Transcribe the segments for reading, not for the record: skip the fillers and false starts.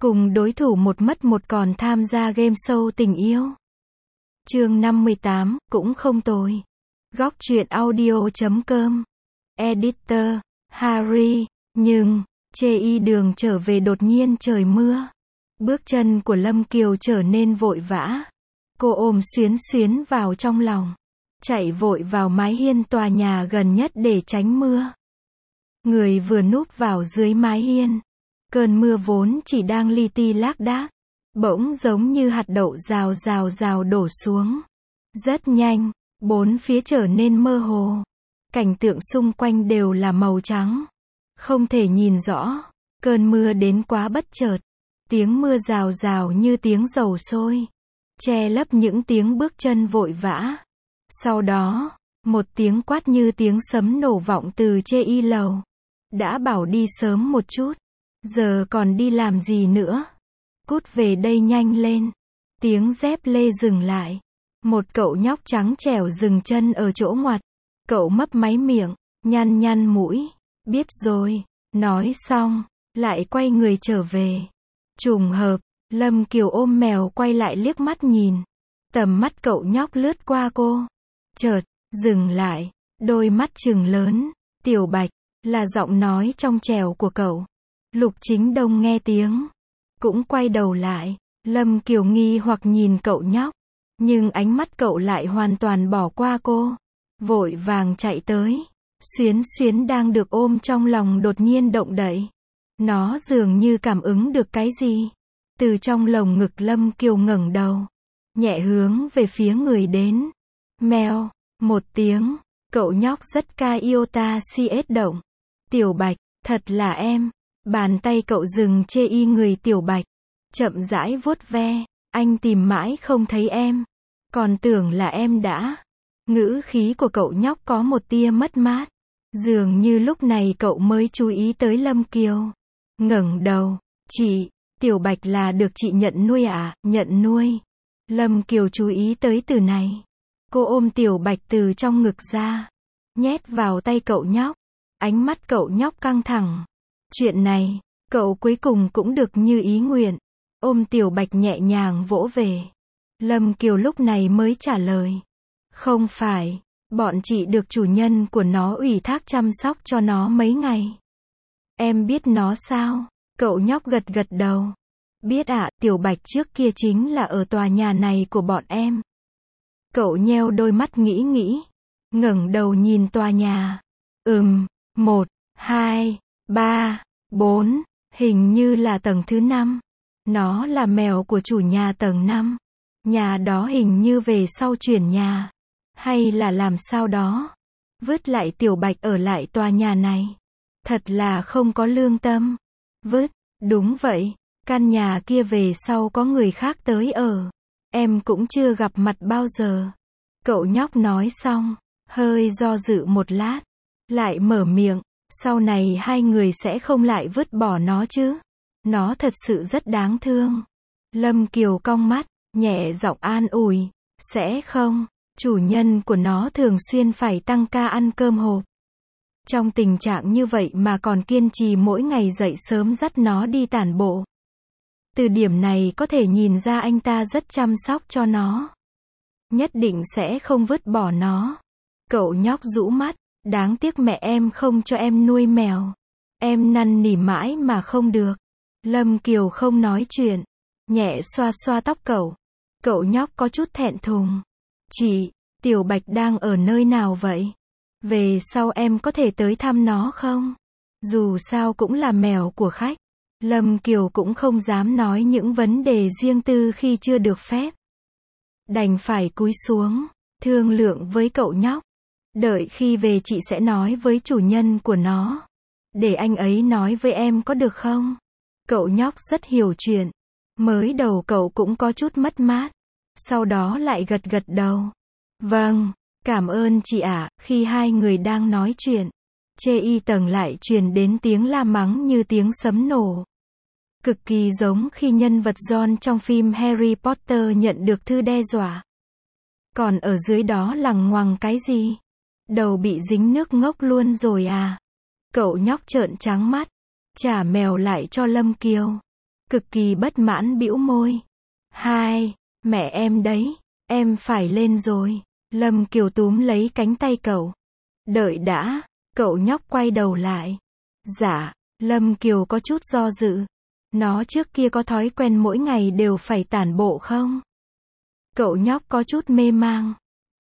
Cùng đối thủ một mất một còn tham gia game show tình yêu. Chương 58, cũng không tồi. Góc truyện audio.com. Editor, Harry, nhưng, chê đường trở về đột nhiên trời mưa. Bước chân của Lâm Kiều trở nên vội vã. Cô ôm Xuyến Xuyến vào trong lòng. Chạy vội vào mái hiên tòa nhà gần nhất để tránh mưa. Người vừa núp vào dưới mái hiên. Cơn mưa vốn chỉ đang li ti lác đác, bỗng giống như hạt đậu rào đổ xuống. Rất nhanh, bốn phía trở nên mơ hồ. Cảnh tượng xung quanh đều là màu trắng. Không thể nhìn rõ. Cơn mưa đến quá bất chợt. Tiếng mưa rào như tiếng dầu sôi. Che lấp những tiếng bước chân vội vã. Sau đó, một tiếng quát như tiếng sấm nổ vọng từ trên lầu. Đã bảo đi sớm một chút. Giờ còn đi làm gì nữa? Cút về đây nhanh lên. Tiếng dép lê dừng lại. Một cậu nhóc trắng trẻo dừng chân ở chỗ ngoặt. Cậu mấp máy miệng, nhăn mũi. Biết rồi, nói xong, lại quay người trở về. Trùng hợp, Lâm Kiều ôm mèo quay lại liếc mắt nhìn. Tầm mắt cậu nhóc lướt qua cô. Chợt, dừng lại, đôi mắt trừng lớn. Tiểu Bạch, là giọng nói trong trẻo của cậu. Lục Chính Đông nghe tiếng, cũng quay đầu lại. Lâm Kiều nghi hoặc nhìn cậu nhóc, nhưng ánh mắt cậu lại hoàn toàn bỏ qua cô. Vội vàng chạy tới. Xuyến Xuyến đang được ôm trong lòng đột nhiên động đậy. Nó dường như cảm ứng được cái gì. Từ trong lồng ngực Lâm Kiều ngẩng đầu, nhẹ hướng về phía người đến. Mèo, một tiếng, cậu nhóc rất ca iota cs động. Tiểu Bạch, thật là em. Bàn tay cậu dừng trên người Tiểu Bạch, chậm rãi vuốt ve. Anh tìm mãi không thấy em, còn tưởng là em đã. Ngữ khí của cậu nhóc có một tia mất mát. Dường như lúc này cậu mới chú ý tới Lâm Kiều. Ngẩng đầu, chị, Tiểu Bạch là được chị nhận nuôi à? Nhận nuôi. Lâm Kiều chú ý tới từ này. Cô ôm Tiểu Bạch từ trong ngực ra, nhét vào tay cậu nhóc. Ánh mắt cậu nhóc căng thẳng. Chuyện này, cậu cuối cùng cũng được như ý nguyện. Ôm Tiểu Bạch nhẹ nhàng vỗ về. Lâm Kiều lúc này mới trả lời. Không phải, bọn chị được chủ nhân của nó ủy thác chăm sóc cho nó mấy ngày. Em biết nó sao? Cậu nhóc gật đầu. Biết ạ, Tiểu Bạch trước kia chính là ở tòa nhà này của bọn em. Cậu nheo đôi mắt nghĩ. Ngẩng đầu nhìn tòa nhà. 1, 2, 3, 4, hình như là tầng thứ 5. Nó là mèo của chủ nhà tầng 5. Nhà đó hình như về sau chuyển nhà. Hay là làm sao đó. Vứt lại Tiểu Bạch ở lại tòa nhà này. Thật là không có lương tâm. Vứt, đúng vậy. Căn nhà kia về sau có người khác tới ở. Em cũng chưa gặp mặt bao giờ. Cậu nhóc nói xong, hơi do dự một lát. Lại mở miệng. Sau này hai người sẽ không lại vứt bỏ nó chứ. Nó thật sự rất đáng thương. Lâm Kiều cong mắt, nhẹ giọng an ủi. Sẽ không. Chủ nhân của nó thường xuyên phải tăng ca ăn cơm hộp. Trong tình trạng như vậy mà còn kiên trì mỗi ngày dậy sớm dắt nó đi tản bộ. Từ điểm này có thể nhìn ra anh ta rất chăm sóc cho nó. Nhất định sẽ không vứt bỏ nó. Cậu nhóc rũ mắt. Đáng tiếc mẹ em không cho em nuôi mèo. Em năn nỉ mãi mà không được. Lâm Kiều không nói chuyện. Nhẹ xoa tóc cậu. Cậu nhóc có chút thẹn thùng. Chị, Tiểu Bạch đang ở nơi nào vậy? Về sau em có thể tới thăm nó không? Dù sao cũng là mèo của khách. Lâm Kiều cũng không dám nói những vấn đề riêng tư khi chưa được phép. Đành phải cúi xuống, thương lượng với cậu nhóc. Đợi khi về chị sẽ nói với chủ nhân của nó. Để anh ấy nói với em có được không? Cậu nhóc rất hiểu chuyện. Mới đầu cậu cũng có chút mất mát. Sau đó lại gật đầu. Vâng, cảm ơn chị ạ. Khi hai người đang nói chuyện, trên tầng lại truyền đến tiếng la mắng như tiếng sấm nổ. Cực kỳ giống khi nhân vật Ron trong phim Harry Potter nhận được thư đe dọa. Còn ở dưới đó lằng ngoằng cái gì? Đầu bị dính nước ngốc luôn rồi à? Cậu nhóc trợn trắng mắt, trả mèo lại cho Lâm Kiều. cực kỳ bất mãn bĩu môi. Hai, mẹ em đấy, em phải lên rồi. Lâm Kiều túm lấy cánh tay cậu. Đợi đã, cậu nhóc quay đầu lại. Dạ, Lâm Kiều có chút do dự. Nó trước kia có thói quen mỗi ngày đều phải tản bộ không? Cậu nhóc có chút mê mang.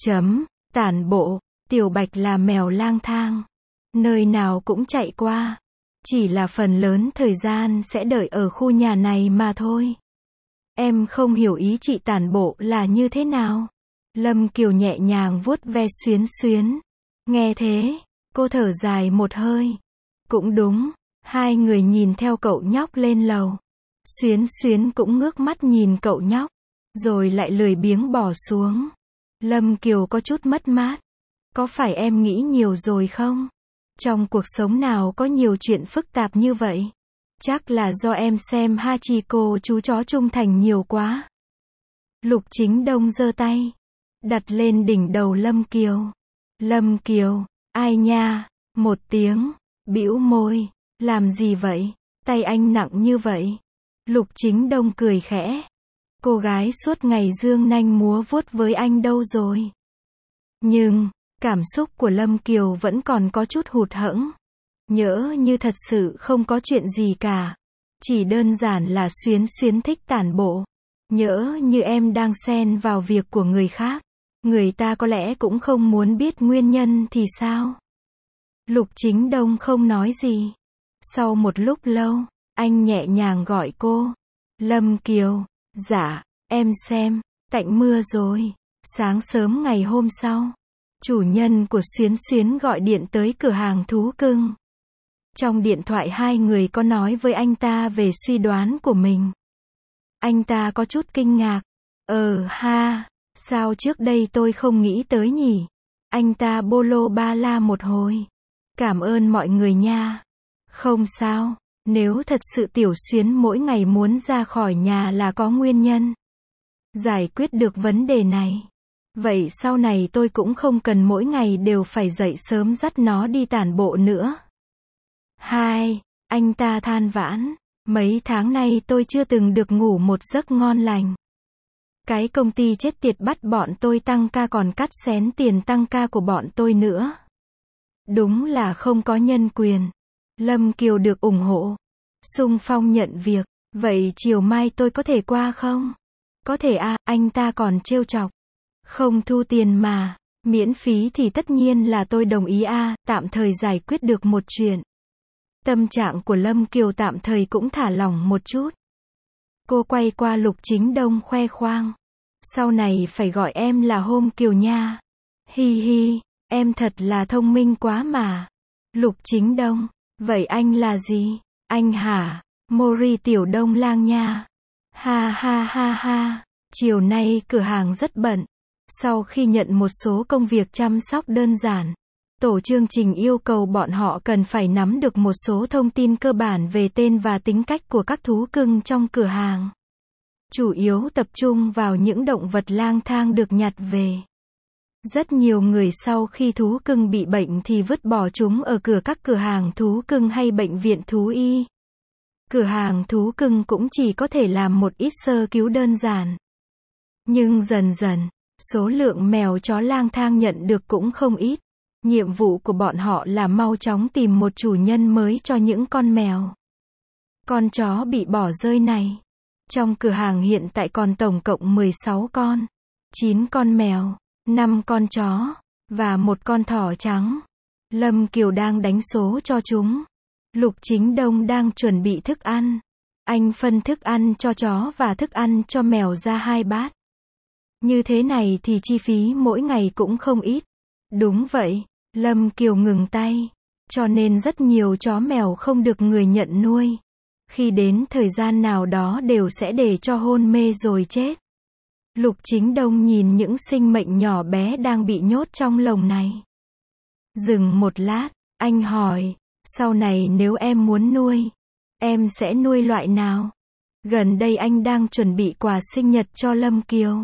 Tản bộ, Tiểu Bạch là mèo lang thang. Nơi nào cũng chạy qua. Chỉ là phần lớn thời gian sẽ đợi ở khu nhà này mà thôi. Em không hiểu ý chị tản bộ là như thế nào. Lâm Kiều nhẹ nhàng vuốt ve Xuyến Xuyến. Nghe thế, cô thở dài một hơi. Cũng đúng, hai người nhìn theo cậu nhóc lên lầu. Xuyến Xuyến cũng ngước mắt nhìn cậu nhóc, rồi lại lười biếng bỏ xuống. Lâm Kiều có chút mất mát. Có phải em nghĩ nhiều rồi không? Trong cuộc sống nào có nhiều chuyện phức tạp như vậy? Chắc là do em xem Hachiko chú chó trung thành nhiều quá. Lục Chính Đông giơ tay, đặt lên đỉnh đầu Lâm Kiều. Lâm Kiều, ai nha, một tiếng, bĩu môi, làm gì vậy, tay anh nặng như vậy. Lục Chính Đông cười khẽ. Cô gái suốt ngày dương nanh múa vuốt với anh đâu rồi? Nhưng, cảm xúc của Lâm Kiều vẫn còn có chút hụt hẫng. Nhỡ như thật sự không có chuyện gì cả. Chỉ đơn giản là Xuyến Xuyến thích tản bộ. Nhỡ như em đang xen vào việc của người khác. Người ta có lẽ cũng không muốn biết nguyên nhân thì sao? Lục Chính Đông không nói gì. Sau một lúc lâu, anh nhẹ nhàng gọi cô. Lâm Kiều, dạ, em xem, tạnh mưa rồi. Sáng sớm ngày hôm sau, chủ nhân của Xuyến Xuyến gọi điện tới cửa hàng thú cưng. Trong điện thoại hai người có nói với anh ta về suy đoán của mình. Anh ta có chút kinh ngạc. Sao trước đây tôi không nghĩ tới nhỉ? Anh ta bô lô ba la một hồi. Cảm ơn mọi người nha. Không sao, nếu thật sự Tiểu Xuyến mỗi ngày muốn ra khỏi nhà là có nguyên nhân. Giải quyết được vấn đề này. Vậy sau này tôi cũng không cần mỗi ngày đều phải dậy sớm dắt nó đi tản bộ nữa. Anh ta than vãn. Mấy tháng nay tôi chưa từng được ngủ một giấc ngon lành. Cái công ty chết tiệt bắt bọn tôi tăng ca còn cắt xén tiền tăng ca của bọn tôi nữa. Đúng là không có nhân quyền. Lâm Kiều được ủng hộ. Xung phong nhận việc. Vậy chiều mai tôi có thể qua không? Có thể à, anh ta còn trêu chọc. Không thu tiền mà. Miễn phí thì tất nhiên là tôi đồng ý à, tạm thời giải quyết được một chuyện. Tâm trạng của Lâm Kiều tạm thời cũng thả lỏng một chút. Cô quay qua Lục Chính Đông khoe khoang. Sau này phải gọi em là Hôm Kiều nha. Hi hi, em thật là thông minh quá mà. Lục Chính Đông, vậy anh là gì? Anh hả? Mori Tiểu Đông Lang nha. Ha ha ha ha, chiều nay cửa hàng rất bận. Sau khi nhận một số công việc chăm sóc đơn giản, tổ chương trình yêu cầu bọn họ cần phải nắm được một số thông tin cơ bản về tên và tính cách của các thú cưng trong cửa hàng. Chủ yếu tập trung vào những động vật lang thang được nhặt về. Rất nhiều người sau khi thú cưng bị bệnh thì vứt bỏ chúng ở cửa các cửa hàng thú cưng hay bệnh viện thú y. Cửa hàng thú cưng cũng chỉ có thể làm một ít sơ cứu đơn giản. Nhưng dần dần, số lượng mèo chó lang thang nhận được cũng không ít. Nhiệm vụ của bọn họ là mau chóng tìm một chủ nhân mới cho những con mèo, con chó bị bỏ rơi này. Trong cửa hàng hiện tại còn tổng cộng 16 con, 9 con mèo, 5 con chó, và một con thỏ trắng. Lâm Kiều đang đánh số cho chúng. Lục Chính Đông đang chuẩn bị thức ăn. Anh phân thức ăn cho chó và thức ăn cho mèo ra 2 bát. Như thế này thì chi phí mỗi ngày cũng không ít. Đúng vậy, Lâm Kiều ngừng tay. Cho nên rất nhiều chó mèo không được người nhận nuôi. Khi đến thời gian nào đó đều sẽ để cho hôn mê rồi chết. Lục Chính Đông nhìn những sinh mệnh nhỏ bé đang bị nhốt trong lồng này. Dừng một lát, anh hỏi, sau này nếu em muốn nuôi, em sẽ nuôi loại nào? Gần đây anh đang chuẩn bị quà sinh nhật cho Lâm Kiều.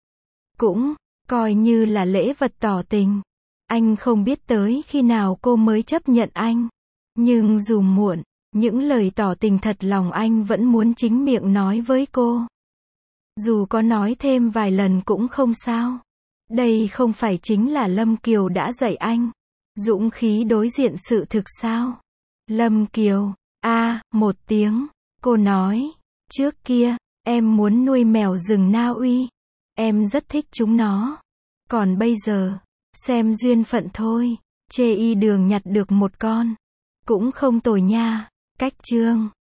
Cũng coi như là lễ vật tỏ tình. Anh không biết tới khi nào cô mới chấp nhận anh. Nhưng dù muộn, Những lời tỏ tình thật lòng anh vẫn muốn chính miệng nói với cô. Dù có nói thêm vài lần cũng không sao. Đây không phải chính là Lâm Kiều đã dạy anh dũng khí đối diện sự thực sao? Lâm Kiều, một tiếng. Cô nói, trước kia, em muốn nuôi mèo rừng Na Uy. Em rất thích chúng nó. Còn bây giờ, xem duyên phận thôi. Chê y đường nhặt được một con. Cũng không tồi nha. Cách chương